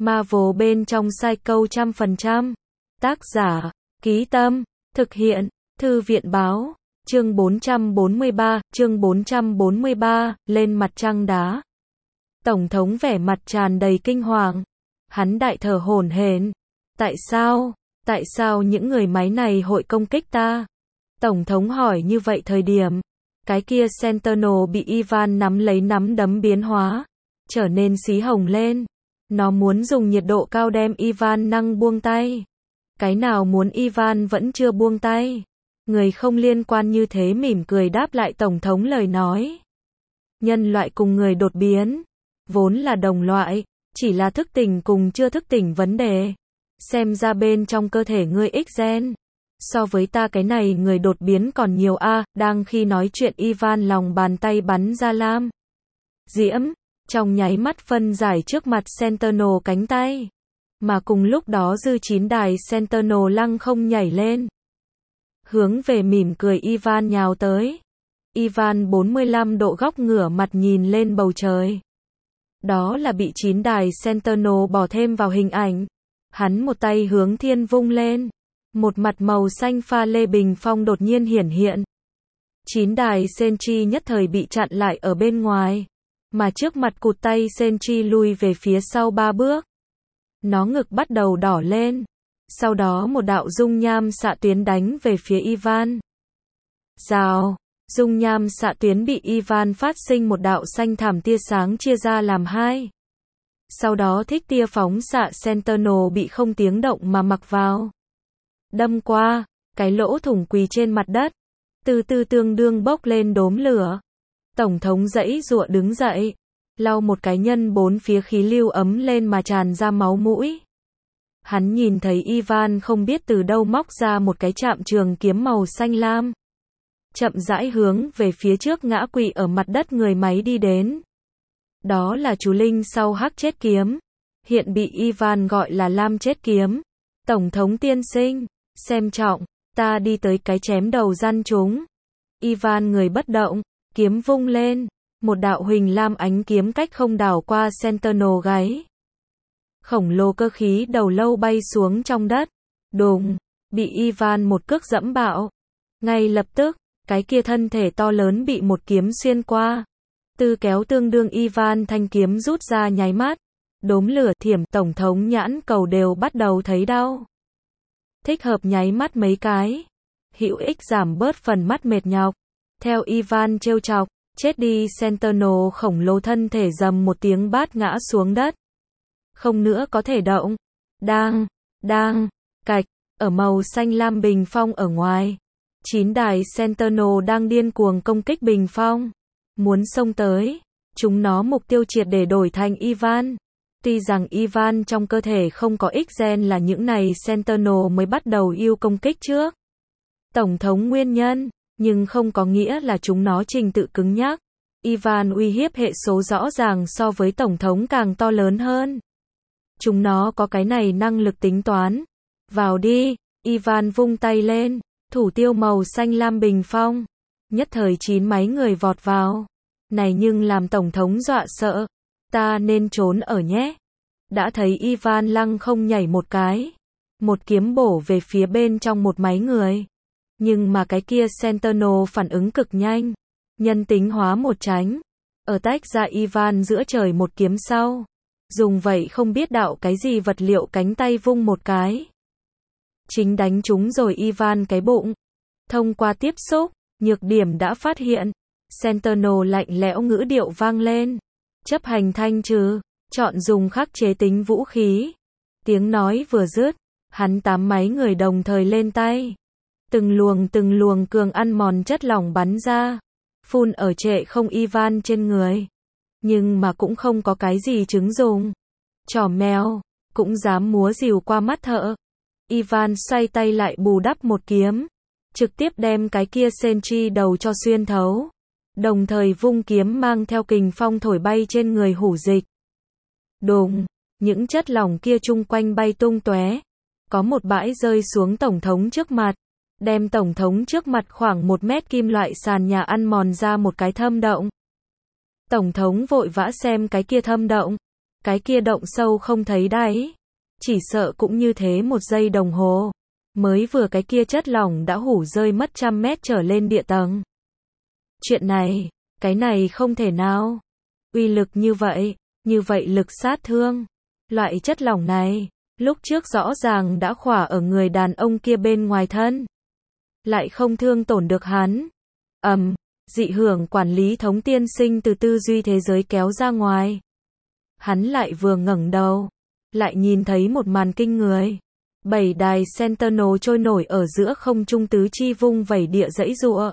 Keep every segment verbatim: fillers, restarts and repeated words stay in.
Marvel bên trong sai câu trăm phần trăm. Tác giả, Ký Tâm, thực hiện, Thư viện báo, chương bốn trăm bốn mươi ba, chương bốn trăm bốn mươi ba, lên mặt trăng đá. Tổng thống vẻ mặt tràn đầy kinh hoàng. Hắn đại thở hổn hển. Tại sao? Tại sao những người máy này hội công kích ta? Tổng thống hỏi như vậy thời điểm, cái kia Sentinel bị Ivan nắm lấy nắm đấm biến hóa, trở nên xí hồng lên. Nó muốn dùng nhiệt độ cao đem Ivan năng buông tay. Cái nào muốn Ivan vẫn chưa buông tay. Người không liên quan như thế mỉm cười đáp lại Tổng thống lời nói. Nhân loại cùng người đột biến, vốn là đồng loại, chỉ là thức tỉnh cùng chưa thức tỉnh vấn đề. Xem ra bên trong cơ thể ngươi X gen. So với ta cái này người đột biến còn nhiều a. À, đang khi nói chuyện Ivan lòng bàn tay bắn ra lam diễm, trong nháy mắt phân giải trước mặt Sentinel cánh tay. Mà cùng lúc đó dư chín đài Sentinel lăng không nhảy lên, hướng về mỉm cười Ivan nhào tới. Ivan bốn mươi lăm độ góc ngửa mặt nhìn lên bầu trời. Đó là bị chín đài Sentinel bỏ thêm vào hình ảnh. Hắn một tay hướng thiên vung lên. Một mặt màu xanh pha lê bình phong đột nhiên hiển hiện. Chín đài Senchi nhất thời bị chặn lại ở bên ngoài. Mà trước mặt cụt tay Senchi lui về phía sau ba bước. Nó ngực bắt đầu đỏ lên. Sau đó một đạo dung nham xạ tuyến đánh về phía Ivan. Rào, dung nham xạ tuyến bị Ivan phát sinh một đạo xanh thảm tia sáng chia ra làm hai. Sau đó thích tia phóng xạ Sentinel bị không tiếng động mà mặc vào. Đâm qua, cái lỗ thủng quỳ trên mặt đất. Từ từ tương đương bốc lên đốm lửa. Tổng thống giãy giụa đứng dậy. Lau một cái nhân bốn phía khí lưu ấm lên mà tràn ra máu mũi. Hắn nhìn thấy Ivan không biết từ đâu móc ra một cái trạm trường kiếm màu xanh lam. Chậm rãi hướng về phía trước ngã quỵ ở mặt đất người máy đi đến. Đó là chú linh sau hắc chết kiếm. Hiện bị Ivan gọi là lam chết kiếm. Tổng thống tiên sinh, xem trọng, ta đi tới cái chém đầu răn chúng. Ivan người bất động, kiếm vung lên. Một đạo huỳnh lam ánh kiếm cách không đảo qua Sentinel gáy. Khổng lồ cơ khí đầu lâu bay xuống trong đất. Đùng, bị Ivan một cước dẫm bạo. Ngay lập tức, cái kia thân thể to lớn bị một kiếm xuyên qua. Tư kéo tương đương Ivan thanh kiếm rút ra nháy mắt. Đốm lửa thiểm tổng thống nhãn cầu đều bắt đầu thấy đau. Thích hợp nháy mắt mấy cái. Hữu ích giảm bớt phần mắt mệt nhọc. Theo Ivan trêu chọc, chết đi Sentinel khổng lồ thân thể rầm một tiếng bát ngã xuống đất. Không nữa có thể động. Đang, đang, cạch, ở màu xanh lam bình phong ở ngoài. Chín đài Sentinel đang điên cuồng công kích bình phong. Muốn xông tới. Chúng nó mục tiêu triệt để đổi thành Ivan. Tuy rằng Ivan trong cơ thể không có X gen là những này Sentinel mới bắt đầu yêu công kích trước. Tổng thống nguyên nhân, nhưng không có nghĩa là chúng nó trình tự cứng nhắc. Ivan uy hiếp hệ số rõ ràng so với Tổng thống càng to lớn hơn. Chúng nó có cái này năng lực tính toán. Vào đi, Ivan vung tay lên, thủ tiêu màu xanh lam bình phong. Nhất thời chín máy người vọt vào. Này nhưng làm Tổng thống dọa sợ. Ta nên trốn ở nhé. Đã thấy Ivan lăng không nhảy một cái. Một kiếm bổ về phía bên trong một máy người. Nhưng mà cái kia Sentinel phản ứng cực nhanh. Nhân tính hóa một tránh. Ở tách ra Ivan giữa trời một kiếm sau. Dùng vậy không biết đạo cái gì vật liệu cánh tay vung một cái. Chính đánh trúng rồi Ivan cái bụng. Thông qua tiếp xúc, nhược điểm đã phát hiện. Sentinel lạnh lẽo ngữ điệu vang lên. Chấp hành thanh trừ, chọn dùng khắc chế tính vũ khí. Tiếng nói vừa dứt, hắn tám máy người đồng thời lên tay. Từng luồng từng luồng cường ăn mòn chất lỏng bắn ra. Phun ở trệ không Ivan trên người. Nhưng mà cũng không có cái gì chứng dùng. Trò mèo, cũng dám múa rìu qua mắt thợ. Ivan xoay tay lại bù đắp một kiếm. Trực tiếp đem cái kia Senchi đầu cho xuyên thấu. Đồng thời vung kiếm mang theo kình phong thổi bay trên người hủ dịch. Đùng, những chất lỏng kia chung quanh bay tung tóe. Có một bãi rơi xuống Tổng thống trước mặt. Đem Tổng thống trước mặt khoảng một mét kim loại sàn nhà ăn mòn ra một cái thâm động. Tổng thống vội vã xem cái kia thâm động. Cái kia động sâu không thấy đáy. Chỉ sợ cũng như thế một giây đồng hồ. Mới vừa cái kia chất lỏng đã hủ rơi mất trăm mét trở lên địa tầng. Chuyện này, cái này không thể nào. Uy lực như vậy, như vậy lực sát thương. Loại chất lỏng này, lúc trước rõ ràng đã khỏa ở người đàn ông kia bên ngoài thân. Lại không thương tổn được hắn. Ầm, um, dị hưởng quản lý Thống tiên sinh từ tư duy thế giới kéo ra ngoài. Hắn lại vừa ngẩng đầu, lại nhìn thấy một màn kinh người. Bảy đài Sentinel trôi nổi ở giữa không trung tứ chi vung vẩy địa dãy giụa.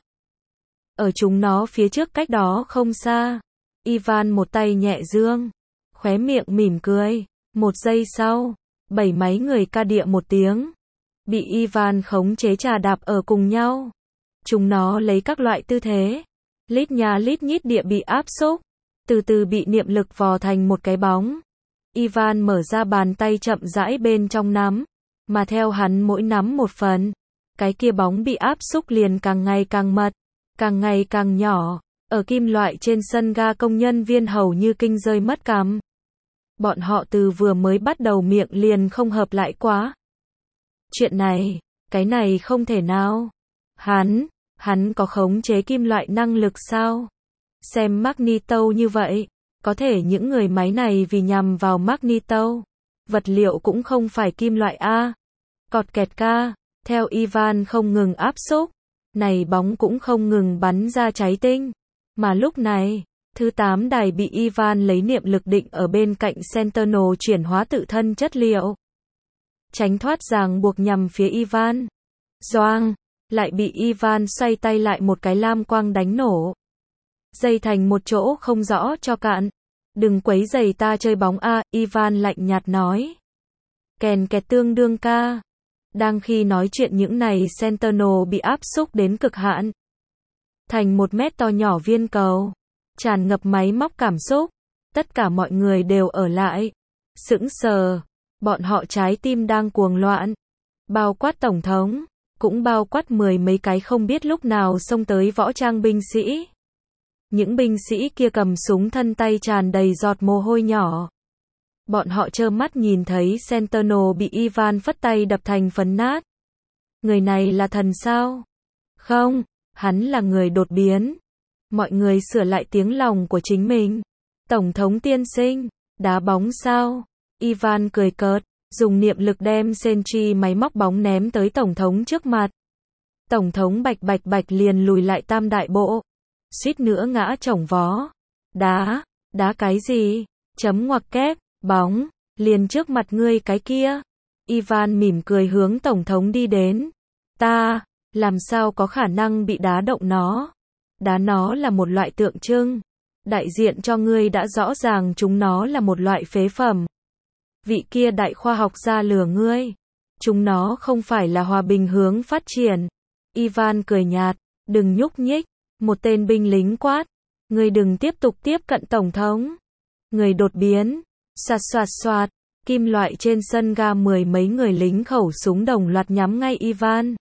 Ở chúng nó phía trước cách đó không xa, Ivan một tay nhẹ dương, khóe miệng mỉm cười. Một giây sau, bảy máy người ca địa một tiếng, bị Ivan khống chế chà đạp ở cùng nhau. Chúng nó lấy các loại tư thế, lít nha lít nhít địa bị áp xúc, từ từ bị niệm lực vò thành một cái bóng. Ivan mở ra bàn tay chậm rãi bên trong nắm, mà theo hắn mỗi nắm một phần, cái kia bóng bị áp xúc liền càng ngày càng mật, càng ngày càng nhỏ. Ở kim loại trên sân ga công nhân viên hầu như kinh rơi mất cằm. Bọn họ từ vừa mới bắt đầu miệng liền không hợp lại quá. Chuyện này, cái này không thể nào. Hắn, hắn có khống chế kim loại năng lực sao? Xem Magneto như vậy, có thể những người máy này vì nhằm vào Magneto, vật liệu cũng không phải kim loại a. Cọt kẹt ca, theo Ivan không ngừng áp xúc, này bóng cũng không ngừng bắn ra cháy tinh. Mà lúc này, thứ tám đài bị Ivan lấy niệm lực định ở bên cạnh Sentinel chuyển hóa tự thân chất liệu. Tránh thoát ràng buộc nhằm phía Ivan. Doang, lại bị Ivan xoay tay lại một cái lam quang đánh nổ. Dây thành một chỗ không rõ cho cạn. Đừng quấy giày ta chơi bóng a, Ivan lạnh nhạt nói. Kèn kẹt tương đương ca. Đang khi nói chuyện những này Sentinel bị áp xúc đến cực hạn. Thành một mét to nhỏ viên cầu. Tràn ngập máy móc cảm xúc. Tất cả mọi người đều ở lại. Sững sờ. Bọn họ trái tim đang cuồng loạn. Bao quát tổng thống. Cũng bao quát mười mấy cái không biết lúc nào xông tới võ trang binh sĩ. Những binh sĩ kia cầm súng thân tay tràn đầy giọt mồ hôi nhỏ. Bọn họ trơ mắt nhìn thấy Sentinel bị Ivan phất tay đập thành phấn nát. Người này là thần sao? Không, hắn là người đột biến. Mọi người sửa lại tiếng lòng của chính mình. Tổng thống tiên sinh, đá bóng sao? Ivan cười cợt, dùng niệm lực đem Sentry máy móc bóng ném tới tổng thống trước mặt. Tổng thống bạch bạch bạch liền lùi lại tam đại bộ. Suýt nữa ngã chổng vó. Đá, đá cái gì? Chấm ngoặc kép, bóng, liền trước mặt ngươi cái kia. Ivan mỉm cười hướng tổng thống đi đến. Ta, làm sao có khả năng bị đá động nó? Đá nó là một loại tượng trưng. Đại diện cho ngươi đã rõ ràng chúng nó là một loại phế phẩm. Vị kia đại khoa học gia lừa ngươi. Chúng nó không phải là hòa bình hướng phát triển. Ivan cười nhạt, đừng nhúc nhích. Một tên binh lính quát. Ngươi đừng tiếp tục tiếp cận tổng thống. Người đột biến. Xoạt xoạt xoạt. Kim loại trên sân ga mười mấy người lính khẩu súng đồng loạt nhắm ngay Ivan.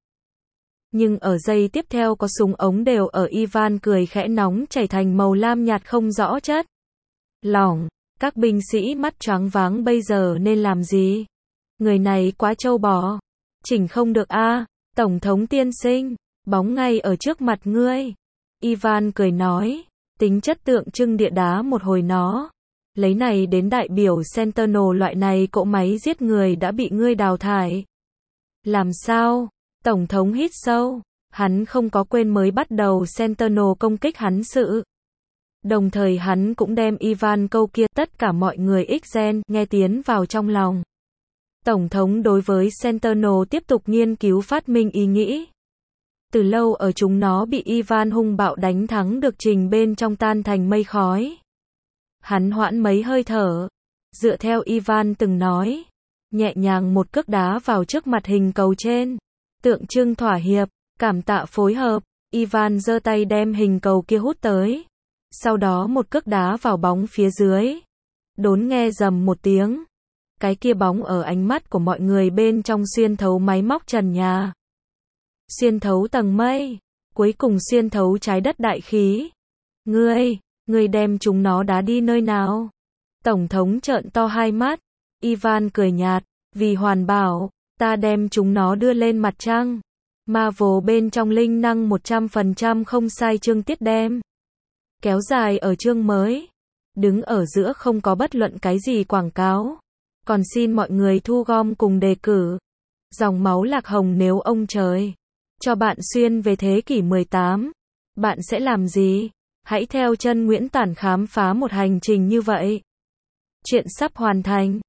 Nhưng ở giây tiếp theo có súng ống đều ở Ivan cười khẽ nóng chảy thành màu lam nhạt không rõ chất. Lỏng. Các binh sĩ mắt choáng váng bây giờ nên làm gì? Người này quá trâu bò. Chỉnh không được a, à, tổng thống tiên sinh, bóng ngay ở trước mặt ngươi. Ivan cười nói, tính chất tượng trưng địa đá một hồi nó. Lấy này đến đại biểu Sentinel loại này cỗ máy giết người đã bị ngươi đào thải. Làm sao? Tổng thống hít sâu. Hắn không có quên mới bắt đầu Sentinel công kích hắn sự. Đồng thời hắn cũng đem Ivan câu kia tất cả mọi người X-gen nghe tiến vào trong lòng. Tổng thống đối với Sentinel tiếp tục nghiên cứu phát minh ý nghĩ. Từ lâu ở chúng nó bị Ivan hung bạo đánh thắng được trình bên trong tan thành mây khói. Hắn hoãn mấy hơi thở. Dựa theo Ivan từng nói. Nhẹ nhàng một cước đá vào trước mặt hình cầu trên. Tượng trưng thỏa hiệp, cảm tạ phối hợp. Ivan giơ tay đem hình cầu kia hút tới. Sau đó một cước đá vào bóng phía dưới. Đốn nghe rầm một tiếng. Cái kia bóng ở ánh mắt của mọi người bên trong xuyên thấu máy móc trần nhà. Xuyên thấu tầng mây. Cuối cùng xuyên thấu trái đất đại khí. Ngươi, ngươi đem chúng nó đá đi nơi nào? Tổng thống trợn to hai mắt. Ivan cười nhạt. Vì hoàn bảo, ta đem chúng nó đưa lên mặt trăng. Marvel bên trong linh năng một trăm phần trăm không sai chương tiết đem. Kéo dài ở chương mới. Đứng ở giữa không có bất luận cái gì quảng cáo. Còn xin mọi người thu gom cùng đề cử. Dòng máu lạc hồng nếu ông trời cho bạn xuyên về thế kỷ mười tám. Bạn sẽ làm gì? Hãy theo chân Nguyễn Tản khám phá một hành trình như vậy. Chuyện sắp hoàn thành.